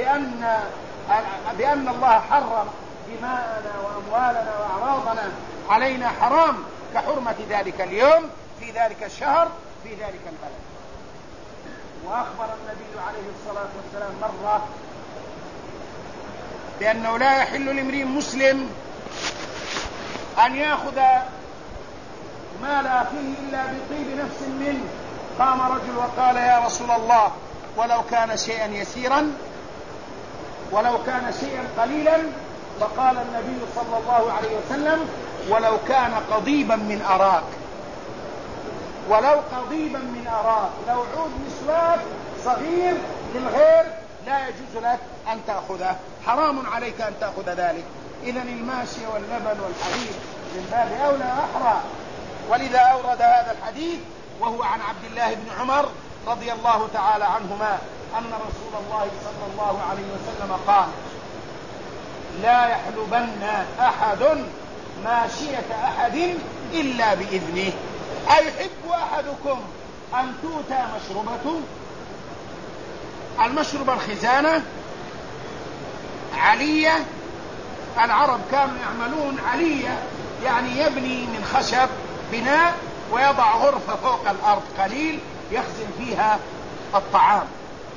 بأن الله حرم دماءنا وأموالنا وأعراضنا علينا حرام كحرمة ذلك اليوم في ذلك الشهر في ذلك البلد. وأخبر النبي عليه الصلاة والسلام مرة بأنه لا يحل لامرئ مسلم أن يأخذ مال أخيه إلا بطيب نفس منه. قام رجل وقال: يا رسول الله، ولو كان شيئا يسيرا، ولو كان شيئا قليلا. فقال النبي صلى الله عليه وسلم: ولو كان قضيبا من أراك، ولو قضيبا من أراك، لو عود مسواك صغير للغير لا يجوز لك أن تأخذه، حرام عليك أن تأخذ ذلك. إذن الماشي واللبن والحليب من باب أولى أحرى. ولذا أورد هذا الحديث وهو عن عبد الله بن عمر رضي الله تعالى عنهما أن رسول الله صلى الله عليه وسلم قال: لا يحلبن أحد ماشية أحد إلا بإذنه. أيحب أحدكم أن توتى مشربته؟ المشرب الخزانة علية. العرب كانوا يعملون علية، يعني يبني من خشب بناء ويضع غرفة فوق الأرض قليل يخزن فيها الطعام.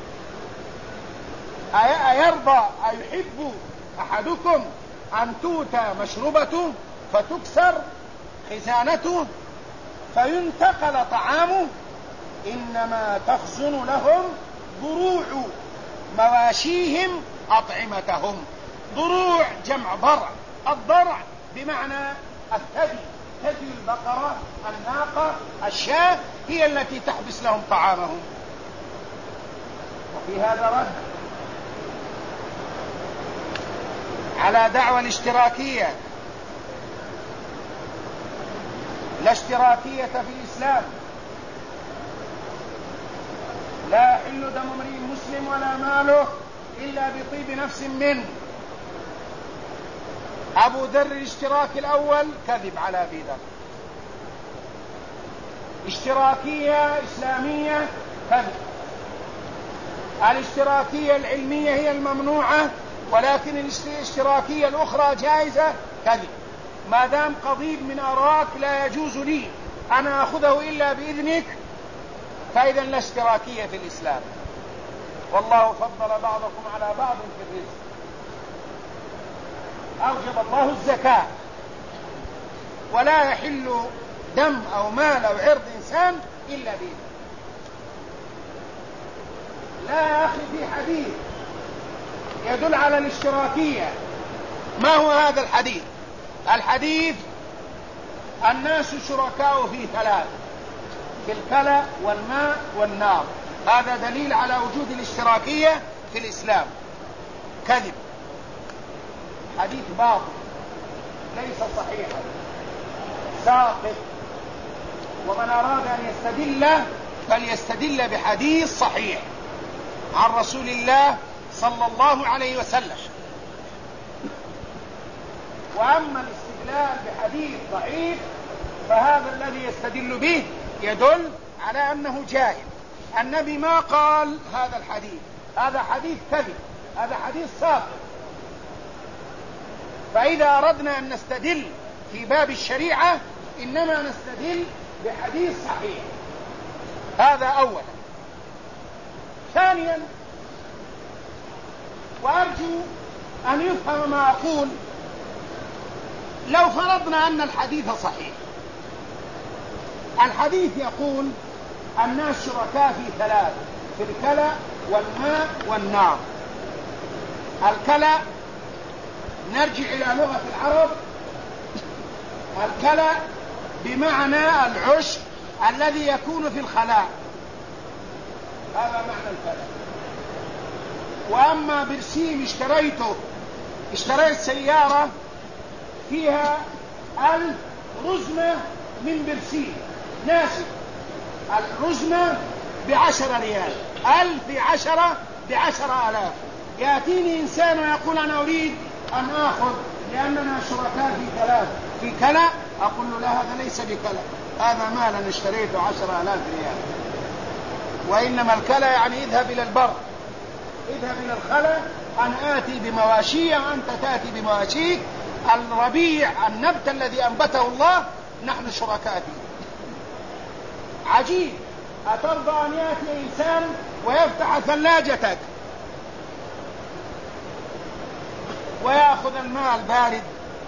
أيرضى، أيحب أحدكم أن توتى مشربته فتكسر خزانته فينتقل طعامه؟ إنما تخزن لهم ضروع مواشيهم أطعمتهم. ضروع جمع ضرع، الضرع بمعنى الثدي، ثدي البقرة، الناقة، الشاة هي التي تحبس لهم طعامهم. وفي هذا رد على دعوى الاشتراكية. لا اشتراكية في الإسلام. لا يحل دم امرئ مسلم ولا ماله إلا بطيب نفس منه. أبو ذر الاشتراك الأول كذب على أبي ذر، اشتراكية إسلامية كذب. الاشتراكية العلمية هي الممنوعة، ولكن الاشتراكية الأخرى جائزة كذب. ما دام قضيب من أراك لا يجوز لي أنا أخذه إلا بإذنك، فإذا لا اشتراكية في الإسلام. والله فضل بعضكم على بعض في الرزق. أوجب الله الزكاة، ولا يحل دم أو مال أو عرض إنسان إلا بإذنه. لا يا أخي، في حديث يدل على الاشتراكية. ما هو هذا الحديث؟ الحديث: الناس شركاء في ثلاث: في الكلى والماء والنار. هذا دليل على وجود الاشتراكية في الإسلام. كذب، حديث باطل ليس صحيحا، ساقط. ومن أراد أن يستدل فليستدل بحديث صحيح عن رسول الله صلى الله عليه وسلم. وأما الاستدلال بحديث ضعيف فهذا الذي يستدل به يدل على أنه جاهل. النبي ما قال هذا الحديث، هذا حديث كذب، هذا حديث ساقط. فإذا أردنا أن نستدل في باب الشريعة إنما نستدل بحديث صحيح. هذا أولا. ثانيا، وأرجو أن يفهم ما أقول، لو فرضنا أن الحديث صحيح، الحديث يقول الناس شركاء في ثلاث: في الكلى والماء والنار. الكلى نرجع إلى لغة العرب، الكلى بمعنى العشب الذي يكون في الخلاء، هذا معنى الكلى. وأما برسيم اشتريت سيارة فيها 1000 رزمة من برسيم ناسي، الرزمة ب10 ريال، 1000 في 10 ب10,000. يأتيني إنسان ويقول أنا أريد أن آخذ لأننا شركاء في ثلاث في كلا، أقول له لا، هذا ليس بكلا، هذا مال أنا اشتريته 10,000 ريال. وإنما الكلا يعني اذهب إلى البر، اذهب إلى الخلا، أنا آتي بمواشي وأنت تأتي بمواشيك. الربيع النبت الذي أنبته الله نحن شركاء فيه. عجيب، أترضى أن يأتي إنسان ويفتح ثلاجتك ويأخذ الماء البارد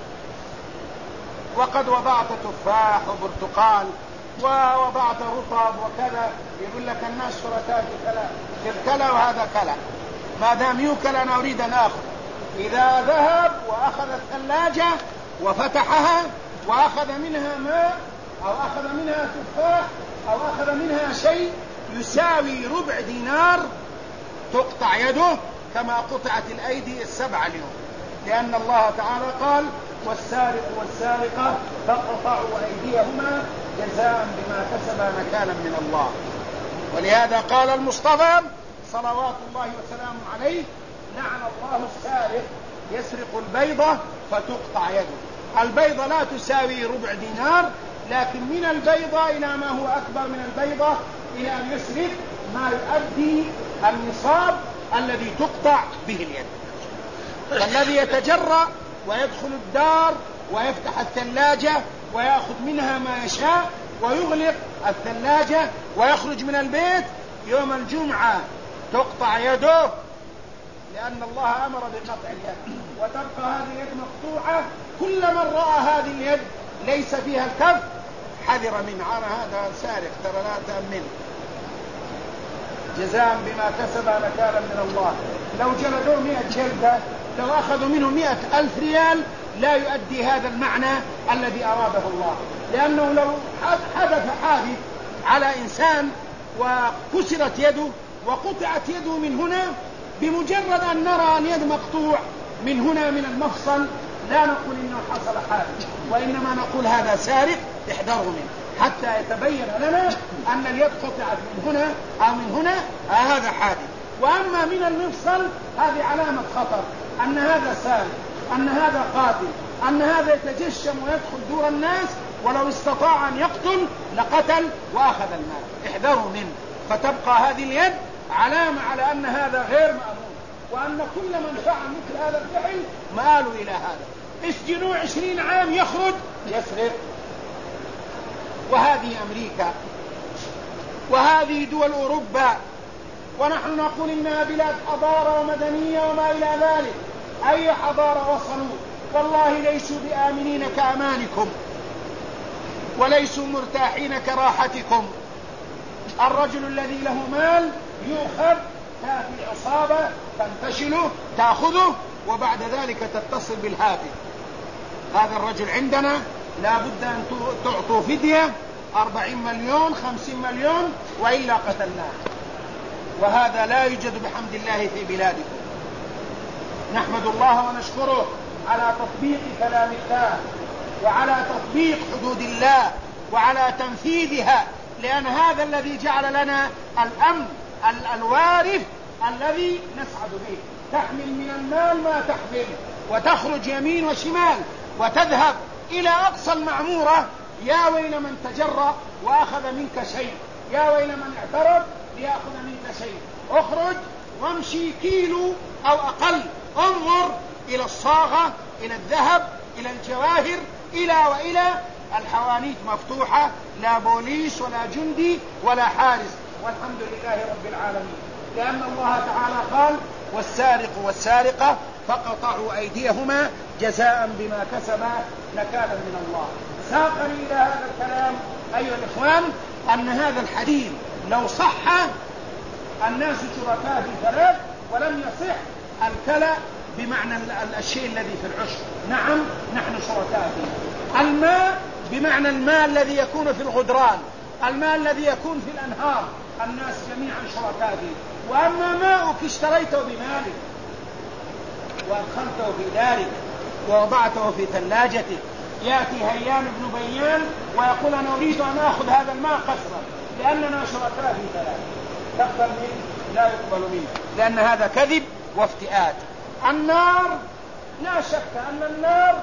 وقد وضعت تفاح وبرتقال ووضعت رطب وكذا، يقول لك الناس شركاء في الكلى وهذا كلى، ما دام يوكل أنا أريد أن آخذ. إذا ذهب وأخذ الثلاجة وفتحها وأخذ منها ماء أو أخذ منها تفاح أو أخذ منها شيء يساوي ربع دينار، تقطع يده كما قطعت الأيدي السبع اليوم، لأن الله تعالى قال: والسارق والسارقة فاقطعوا أيديهما جزاء بما كسبا نكالا من الله. ولهذا قال المصطفى صلوات الله وسلامه عليه: لعن الله السارق يسرق البيضة فتقطع يده. البيضة لا تساوي ربع دينار، لكن من البيضة إلى ما هو أكبر من البيضة إلى أن يسرق ما يؤدي النصاب الذي تقطع به اليد. فالذي يتجرأ ويدخل الدار ويفتح الثلاجة ويأخذ منها ما يشاء ويغلق الثلاجة ويخرج من البيت يوم الجمعة تقطع يده، لأن الله أمر بقطع اليد، وتبقى هذه اليد مقطوعة. كل من رأى هذه اليد ليس فيها الكف حذر منه، أنا هذا سارق ترى لا تأمن، جزاء بما كسب نكالا من الله. لو جلدوا 100 جلدة، لو أخذوا منه 100,000 ريال لا يؤدي هذا المعنى الذي أراده الله، لأنه لو حدث حادث على إنسان وكسرت يده وقطعت يده من هنا، بمجرد أن نرى اليد مقطوع من هنا من المفصل لا نقول إنه حصل حادث، وإنما نقول هذا سارق احذروا منه، حتى يتبين لنا أن اليد قطعت من هنا أو من هنا، هذا حادث. وأما من المفصل هذه علامة خطر، أن هذا سارق، أن هذا قاتل، أن هذا يتجشم ويدخل دور الناس، ولو استطاع أن يقتل لقتل وأخذ المال. احذروا منه. فتبقى هذه اليد علامة على أن هذا غير مأمون، وأن كل من فعل مثل هذا الفعل مآل إلى هذا. اسجنوا 20 عام يخرج يسرق. وهذه أمريكا وهذه دول أوروبا، ونحن نقول إنها بلاد حضارة ومدنية وما إلى ذلك. أي حضارة وصلوا؟ والله ليسوا بآمنين كأمانكم، وليسوا مرتاحين كراحتكم. الرجل الذي له مال يؤخذ، تأتي العصابة تنتشله تأخذه، وبعد ذلك تتصل بالهاتف: هذا الرجل عندنا لا بد أن تعطوا فدية 40 مليون 50 مليون وإلا قتلناه. وهذا لا يوجد بحمد الله في بلادكم. نحمد الله ونشكره على تطبيق كلام الله، وعلى تطبيق حدود الله، وعلى تنفيذها، لأن هذا الذي جعل لنا الأمن الوارث الذي نسعد به. تحمل من المال ما تحمل، وتخرج يمين وشمال، وتذهب إلى أقصى المعمورة. يا ويل من تجرأ وأخذ منك شيء، يا ويل من اعترض ليأخذ منك شيء. اخرج وامشي كيلو أو أقل، انظر إلى الصاغة، إلى الذهب، إلى الجواهر، إلى وإلى. الحوانيت مفتوحة، لا بوليس ولا جندي ولا حارس، والحمد لله رب العالمين، لأن الله تعالى قال: والسارق والسارقة فقطعوا أيديهما جزاء بما كسبا نكالا من الله. ساقني إلى هذا الكلام أيها الإخوان أن هذا الحديث لو صح الناس شركاء في ثلاث، ولم يصح الكلى بمعنى الشيء الذي في العشر. نعم نحن شركاء فيه. الماء بمعنى الماء الذي يكون في الغدران، الماء الذي يكون في الأنهار، الناس جميعا شركاء فيه. وأما ماءك اشتريته بمالك وأدخلته في دارك ووضعته في ثلاجتك، يأتي هيان بن بيان ويقول: أنا أريد أن أخذ هذا الماء قسرا لأننا شركاء في ثلاث. تقبل منه؟ لا يقبل منه، لأن هذا كذب وافتئات. النار لا شك أن النار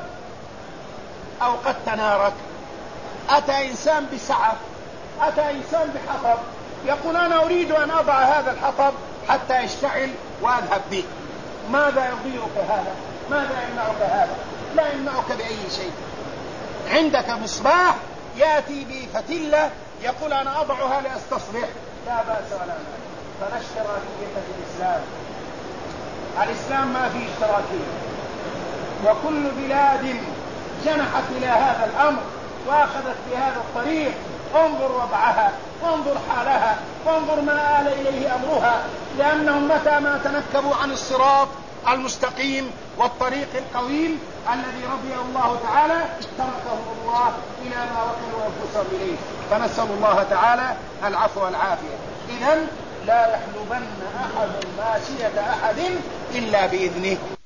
أوقدت نارك. أتى إنسان بسعف، أتى إنسان بحطب، يقول: أنا أريد أن أضع هذا الحطب حتى يشتعل وأذهب به. ماذا يضيرك هذا؟ ماذا يمنعك هذا؟ لا يمنعك بأي شيء. عندك مصباح يأتي بفتلة يقول: أنا أضعها لأستصبح، لا بأس ولا مانع. فلا اشتراكية في الإسلام. الإسلام ما فيه اشتراكية. وكل بلاد جنحت إلى هذا الأمر وأخذت بهذا الطريق، انظر وضعها، وانظر حالها، وانظر ما آل إليه أمرها، لأنهم متى ما تنكبوا عن الصراط المستقيم والطريق القويم الذي رضي الله تعالى تركهم الله إلى ما وكلوا أنفسهم إليه. فنسأل الله تعالى العفو والعافية. إذن لا يحلبن أحد ماشية أحد إلا بإذنه.